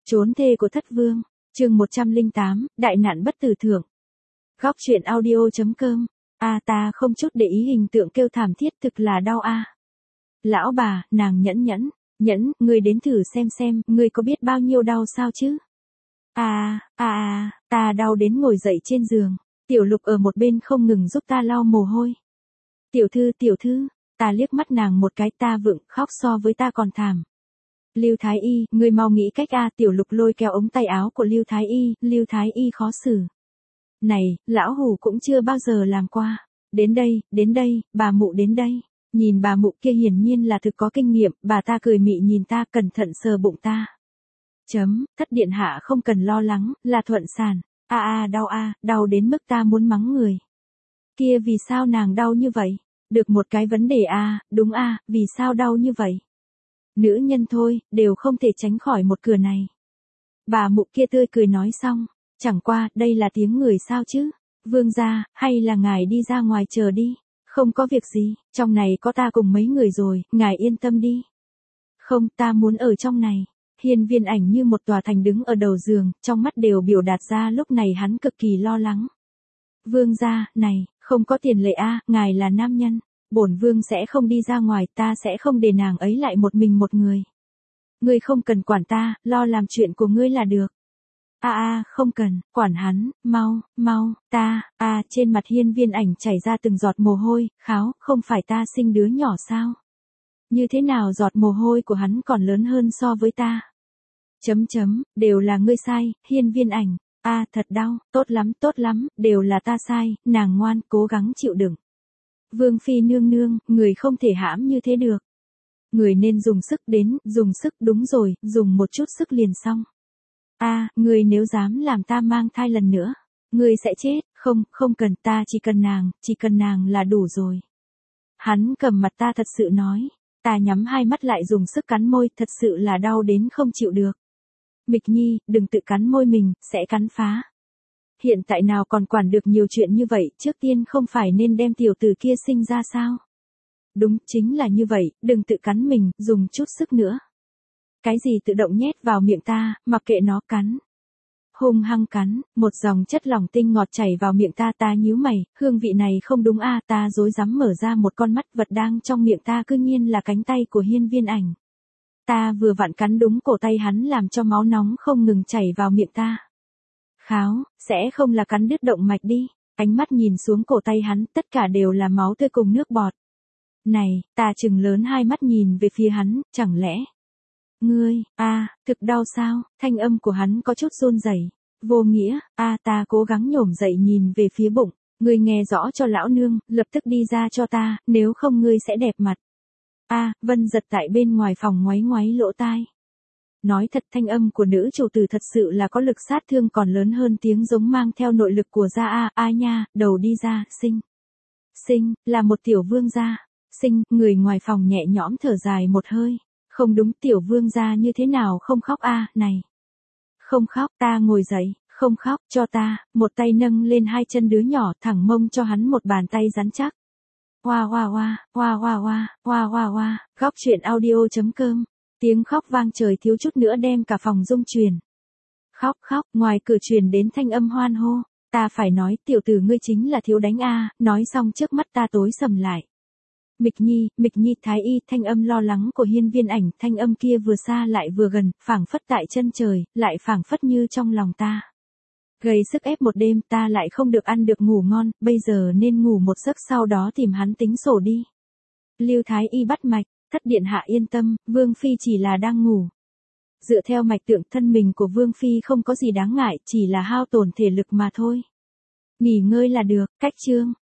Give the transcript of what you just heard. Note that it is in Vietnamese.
Trốn thê của thất vương, chương 108, đại nạn bất tử thưởng. Góc truyện audio.com. Ta không chút để ý hình tượng kêu thảm thiết, thực là đau a. Lão bà, nàng nhẫn, ngươi đến thử xem, ngươi có biết bao nhiêu đau sao chứ? Ta đau đến ngồi dậy trên giường, Tiểu Lục ở một bên không ngừng giúp ta lau mồ hôi. Tiểu thư, ta liếc mắt nàng một cái, ta vựng, khóc so với ta còn thảm. Lưu Thái Y, ngươi mau nghĩ cách a. Tiểu Lục lôi kéo ống tay áo của Lưu Thái Y khó xử. Này, lão hủ cũng chưa bao giờ làm qua. Đến đây, bà mụ đến đây. Nhìn bà mụ kia hiển nhiên là thực có kinh nghiệm, bà ta cười mị nhìn ta, cẩn thận sờ bụng ta. Thất điện hạ không cần lo lắng, là thuận sản. Đau đến mức ta muốn mắng người. Kia vì sao nàng đau như vậy? Được một cái vấn đề đúng vì sao đau như vậy? Nữ nhân thôi, đều không thể tránh khỏi một cửa này. Bà mụ kia tươi cười nói xong, chẳng qua, đây là tiếng người sao chứ? Vương gia, hay là ngài đi ra ngoài chờ đi? Không có việc gì, trong này có ta cùng mấy người rồi, ngài yên tâm đi. Không, ta muốn ở trong này. Hiên Viên Ảnh như một tòa thành đứng ở đầu giường, trong mắt đều biểu đạt ra lúc này hắn cực kỳ lo lắng. Vương gia, này, không có tiền lệ ngài là nam nhân. Bổn vương sẽ không đi ra ngoài, ta sẽ không để nàng ấy lại một mình một người. Ngươi không cần quản ta, lo làm chuyện của ngươi là được. Không cần, quản hắn, mau, trên mặt Hiên Viên Ảnh chảy ra từng giọt mồ hôi, kháo, không phải ta sinh đứa nhỏ sao? Như thế nào giọt mồ hôi của hắn còn lớn hơn so với ta? Đều là ngươi sai, Hiên Viên Ảnh, thật đau, tốt lắm, đều là ta sai, nàng ngoan, cố gắng chịu đựng. Vương phi nương nương, người không thể hãm như thế được. Người nên dùng sức, đúng rồi, dùng một chút sức liền xong. Người nếu dám làm ta mang thai lần nữa, người sẽ chết, không cần, ta chỉ cần nàng là đủ rồi. Hắn cầm mặt ta thật sự nói, ta nhắm hai mắt lại dùng sức cắn môi, thật sự là đau đến không chịu được. Mịch Nhi, đừng tự cắn môi mình, sẽ cắn phá. Hiện tại nào còn quản được nhiều chuyện như vậy, trước tiên không phải nên đem tiểu tử kia sinh ra sao? Đúng, chính là như vậy, đừng tự cắn mình, dùng chút sức nữa. Cái gì tự động nhét vào miệng ta, mặc kệ nó cắn. Hung hăng cắn, một dòng chất lỏng tinh ngọt chảy vào miệng ta nhíu mày, hương vị này không đúng ta rối rắm mở ra một con mắt, vật đang trong miệng ta cư nhiên là cánh tay của Hiên Viên Ảnh. Ta vừa vặn cắn đúng cổ tay hắn làm cho máu nóng không ngừng chảy vào miệng ta. Kháo, sẽ không là cắn đứt động mạch đi. Ánh mắt nhìn xuống cổ tay hắn, tất cả đều là máu tươi cùng nước bọt. Này, ta trừng lớn hai mắt nhìn về phía hắn, chẳng lẽ... Ngươi, thực đau sao? Thanh âm của hắn có chút run rẩy. Vô nghĩa, ta cố gắng nhổm dậy nhìn về phía bụng. Ngươi nghe rõ cho lão nương, lập tức đi ra cho ta, nếu không ngươi sẽ đẹp mặt. Vân Giật tại bên ngoài phòng ngoáy lỗ tai. Nói thật, thanh âm của nữ chủ tử thật sự là có lực sát thương còn lớn hơn tiếng giống mang theo nội lực của gia nha, đầu đi ra, sinh, là một tiểu vương gia. Người ngoài phòng nhẹ nhõm thở dài một hơi. Không đúng, tiểu vương gia như thế nào không khóc này. Không khóc, ta ngồi dậy, không khóc, cho ta, một tay nâng lên hai chân đứa nhỏ, thẳng mông cho hắn một bàn tay rắn chắc. Hoa, góc truyện audio.com. Tiếng khóc vang trời thiếu chút nữa đem cả phòng rung chuyển. Khóc, ngoài cửa truyền đến thanh âm hoan hô. Ta phải nói, tiểu tử ngươi chính là thiếu đánh nói xong trước mắt ta tối sầm lại. Mịch Nhi, Thái Y, thanh âm lo lắng của Hiên Viên Ảnh, thanh âm kia vừa xa lại vừa gần, phảng phất tại chân trời, lại phảng phất như trong lòng ta. Gây sức ép một đêm, ta lại không được ăn được ngủ ngon, bây giờ nên ngủ một giấc sau đó tìm hắn tính sổ đi. Lưu Thái Y bắt mạch, thất điện hạ yên tâm, Vương Phi chỉ là đang ngủ. Dựa theo mạch tượng thân mình của Vương Phi không có gì đáng ngại, chỉ là hao tổn thể lực mà thôi. Nghỉ ngơi là được, cách chương.